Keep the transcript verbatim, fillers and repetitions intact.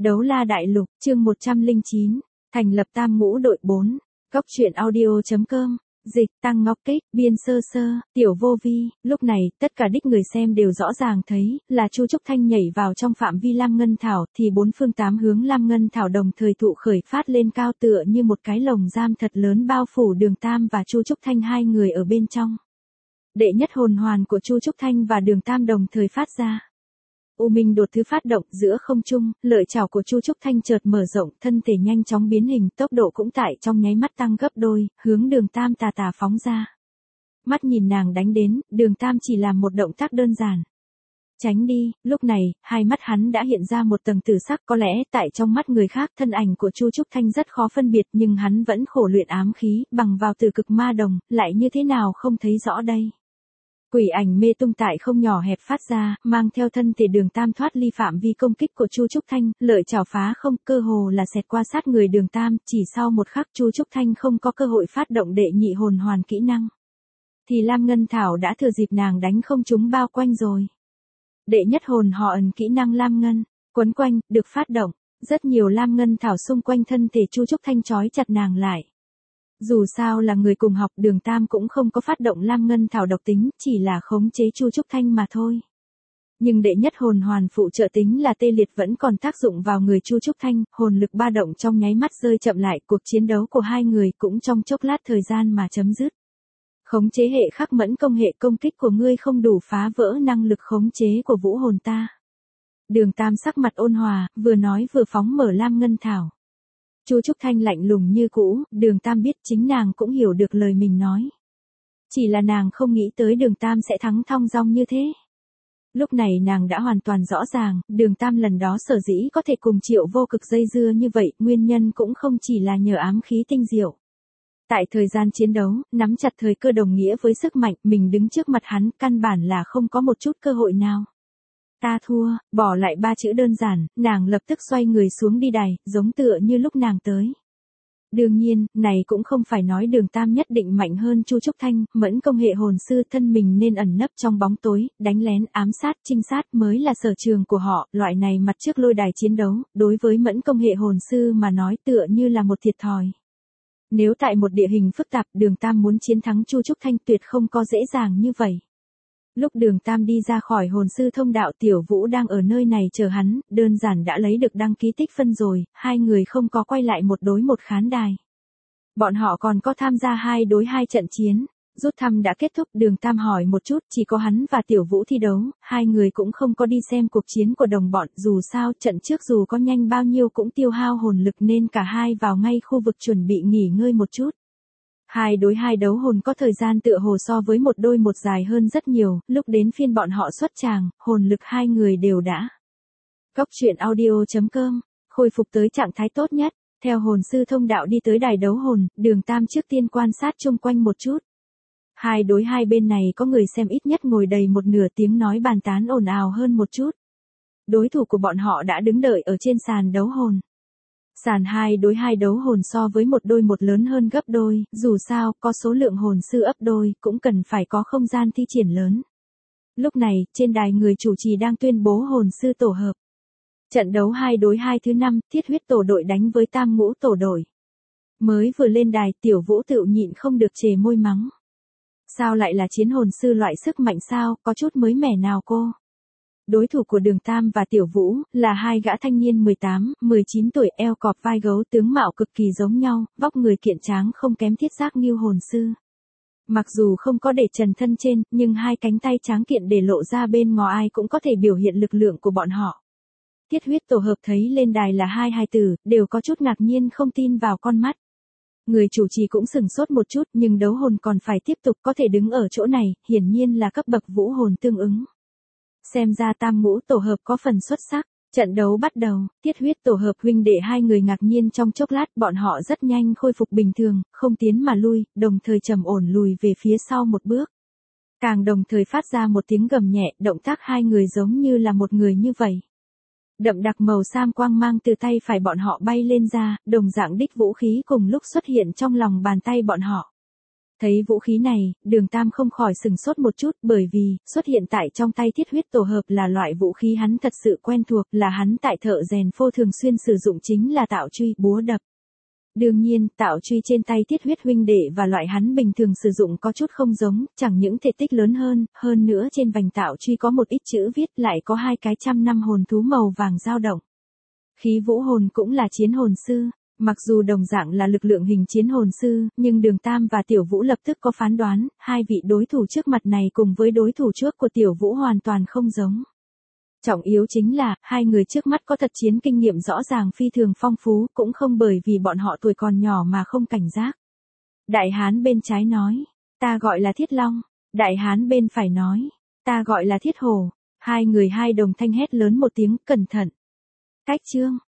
Đấu la đại lục, chương một trăm lẻ chín, thành lập tam ngũ đội bốn, góc truyện audio.com, dịch, tăng ngọc kích, biên sơ sơ, tiểu vô vi. Lúc này, tất cả đích người xem đều rõ ràng thấy, là Chu Trúc Thanh nhảy vào trong phạm vi Lam Ngân Thảo, thì bốn phương tám hướng Lam Ngân Thảo đồng thời thụ khởi phát lên cao tựa như một cái lồng giam thật lớn bao phủ Đường Tam và Chu Trúc Thanh hai người ở bên trong. Đệ nhất hồn hoàn của Chu Trúc Thanh và Đường Tam đồng thời phát ra. U Minh đột thứ phát động giữa không trung, lợi chảo của Chu Trúc Thanh chợt mở rộng, thân thể nhanh chóng biến hình, tốc độ cũng tại trong nháy mắt tăng gấp đôi, hướng Đường Tam tà tà phóng ra. Mắt nhìn nàng đánh đến, Đường Tam chỉ làm một động tác đơn giản. Tránh đi. Lúc này, hai mắt hắn đã hiện ra một tầng tử sắc, có lẽ tại trong mắt người khác thân ảnh của Chu Trúc Thanh rất khó phân biệt, nhưng hắn vẫn khổ luyện ám khí, bằng vào từ cực ma đồng, lại như thế nào không thấy rõ đây. Quỷ ảnh mê tung tại không nhỏ hẹp phát ra, mang theo thân thể Đường Tam thoát ly phạm vi công kích của Chu Trúc Thanh, lợi chảo phá không, cơ hồ là xẹt qua sát người Đường Tam, chỉ sau một khắc Chu Trúc Thanh không có cơ hội phát động đệ nhị hồn hoàn kỹ năng. Thì Lam Ngân Thảo đã thừa dịp nàng đánh không trúng bao quanh rồi. Đệ nhất hồn họ ẩn kỹ năng Lam Ngân, quấn quanh, được phát động, rất nhiều Lam Ngân Thảo xung quanh thân thể Chu Trúc Thanh trói chặt nàng lại. Dù sao là người cùng học, Đường Tam cũng không có phát động Lam Ngân Thảo độc tính, chỉ là khống chế Chu Trúc Thanh mà thôi. Nhưng đệ nhất hồn hoàn phụ trợ tính là tê liệt vẫn còn tác dụng vào người Chu Trúc Thanh, hồn lực ba động trong nháy mắt rơi chậm lại, cuộc chiến đấu của hai người cũng trong chốc lát thời gian mà chấm dứt. Khống chế hệ khắc mẫn công hệ công kích của ngươi không đủ phá vỡ năng lực khống chế của vũ hồn ta. Đường Tam sắc mặt ôn hòa, vừa nói vừa phóng mở Lam Ngân Thảo. Chu Trúc Thanh lạnh lùng như cũ, Đường Tam biết chính nàng cũng hiểu được lời mình nói. Chỉ là nàng không nghĩ tới Đường Tam sẽ thắng thong dong như thế. Lúc này nàng đã hoàn toàn rõ ràng, Đường Tam lần đó sở dĩ có thể cùng Triệu Vô Cực dây dưa như vậy, nguyên nhân cũng không chỉ là nhờ ám khí tinh diệu. Tại thời gian chiến đấu, nắm chặt thời cơ đồng nghĩa với sức mạnh, mình đứng trước mặt hắn, căn bản là không có một chút cơ hội nào. Ta thua, bỏ lại ba chữ đơn giản, nàng lập tức xoay người xuống đi đài, giống tựa như lúc nàng tới. Đương nhiên, này cũng không phải nói Đường Tam nhất định mạnh hơn Chu Trúc Thanh, mẫn công hệ hồn sư thân mình nên ẩn nấp trong bóng tối, đánh lén, ám sát, trinh sát mới là sở trường của họ, loại này mặt trước lôi đài chiến đấu, đối với mẫn công hệ hồn sư mà nói tựa như là một thiệt thòi. Nếu tại một địa hình phức tạp, Đường Tam muốn chiến thắng Chu Trúc Thanh tuyệt không có dễ dàng như vậy. Lúc Đường Tam đi ra khỏi hồn sư thông đạo, Tiểu Vũ đang ở nơi này chờ hắn, đơn giản đã lấy được đăng ký tích phân rồi, hai người không có quay lại một đối một khán đài. Bọn họ còn có tham gia hai đối hai trận chiến. Rút thăm đã kết thúc, Đường Tam hỏi một chút, chỉ có hắn và Tiểu Vũ thi đấu, hai người cũng không có đi xem cuộc chiến của đồng bọn, dù sao trận trước dù có nhanh bao nhiêu cũng tiêu hao hồn lực nên cả hai vào ngay khu vực chuẩn bị nghỉ ngơi một chút. Hai đối hai đấu hồn có thời gian tựa hồ so với một đôi một dài hơn rất nhiều, lúc đến phiên bọn họ xuất tràng, hồn lực hai người đều đã. Góc truyện audio.com, khôi phục tới trạng thái tốt nhất, theo hồn sư thông đạo đi tới đài đấu hồn, Đường Tam trước tiên quan sát chung quanh một chút. Hai đối hai bên này có người xem ít nhất ngồi đầy một nửa, tiếng nói bàn tán ồn ào hơn một chút. Đối thủ của bọn họ đã đứng đợi ở trên sàn đấu hồn. Sàn hai đối hai đấu hồn so với một đôi một lớn hơn gấp đôi, dù sao, có số lượng hồn sư ấp đôi, cũng cần phải có không gian thi triển lớn. Lúc này, trên đài người chủ trì đang tuyên bố hồn sư tổ hợp. Trận đấu hai đối hai thứ năm, Thiết Huyết tổ đội đánh với Tam Ngũ tổ đội. Mới vừa lên đài, Tiểu Vũ tự nhịn không được chề môi mắng. Sao lại là chiến hồn sư loại sức mạnh sao, có chút mới mẻ nào cô? Đối thủ của Đường Tam và Tiểu Vũ, là hai gã thanh niên mười tám, mười chín tuổi, eo cọp vai gấu, tướng mạo cực kỳ giống nhau, vóc người kiện tráng không kém Thiết Giác Ngưu hồn sư. Mặc dù không có để trần thân trên, nhưng hai cánh tay tráng kiện để lộ ra bên ngoài ai cũng có thể biểu hiện lực lượng của bọn họ. Thiết Huyết tổ hợp thấy lên đài là hai hài tử, đều có chút ngạc nhiên không tin vào con mắt. Người chủ trì cũng sừng sốt một chút, nhưng đấu hồn còn phải tiếp tục, có thể đứng ở chỗ này, hiển nhiên là cấp bậc vũ hồn tương ứng. Xem ra Tam Ngũ tổ hợp có phần xuất sắc. Trận đấu bắt đầu, Thiết Huyết tổ hợp huynh đệ hai người ngạc nhiên trong chốc lát, bọn họ rất nhanh khôi phục bình thường, không tiến mà lui, đồng thời trầm ổn lùi về phía sau một bước. Càng đồng thời phát ra một tiếng gầm nhẹ, động tác hai người giống như là một người như vậy. Đậm đặc màu sam quang mang từ tay phải bọn họ bay lên ra, đồng dạng đích vũ khí cùng lúc xuất hiện trong lòng bàn tay bọn họ. Thấy vũ khí này, Đường Tam không khỏi sừng sốt một chút, bởi vì, xuất hiện tại trong tay thiết huyết tổ hợp là loại vũ khí hắn thật sự quen thuộc, là hắn tại thợ rèn phô thường xuyên sử dụng, chính là tạo truy, búa đập. Đương nhiên, tạo truy trên tay thiết huyết huynh đệ và loại hắn bình thường sử dụng có chút không giống, chẳng những thể tích lớn hơn, hơn nữa trên vành tạo truy có một ít chữ viết, lại có hai cái trăm năm hồn thú màu vàng dao động. Khí vũ hồn cũng là chiến hồn sư. Mặc dù đồng dạng là lực lượng hình chiến hồn sư, nhưng Đường Tam và Tiểu Vũ lập tức có phán đoán, hai vị đối thủ trước mặt này cùng với đối thủ trước của Tiểu Vũ hoàn toàn không giống. Trọng yếu chính là, hai người trước mắt có thật chiến kinh nghiệm rõ ràng phi thường phong phú, cũng không bởi vì bọn họ tuổi còn nhỏ mà không cảnh giác. Đại hán bên trái nói, ta gọi là Thiết Long. Đại hán bên phải nói, ta gọi là Thiết Hổ. Hai người hai đồng thanh hét lớn một tiếng, cẩn thận. Cách chương.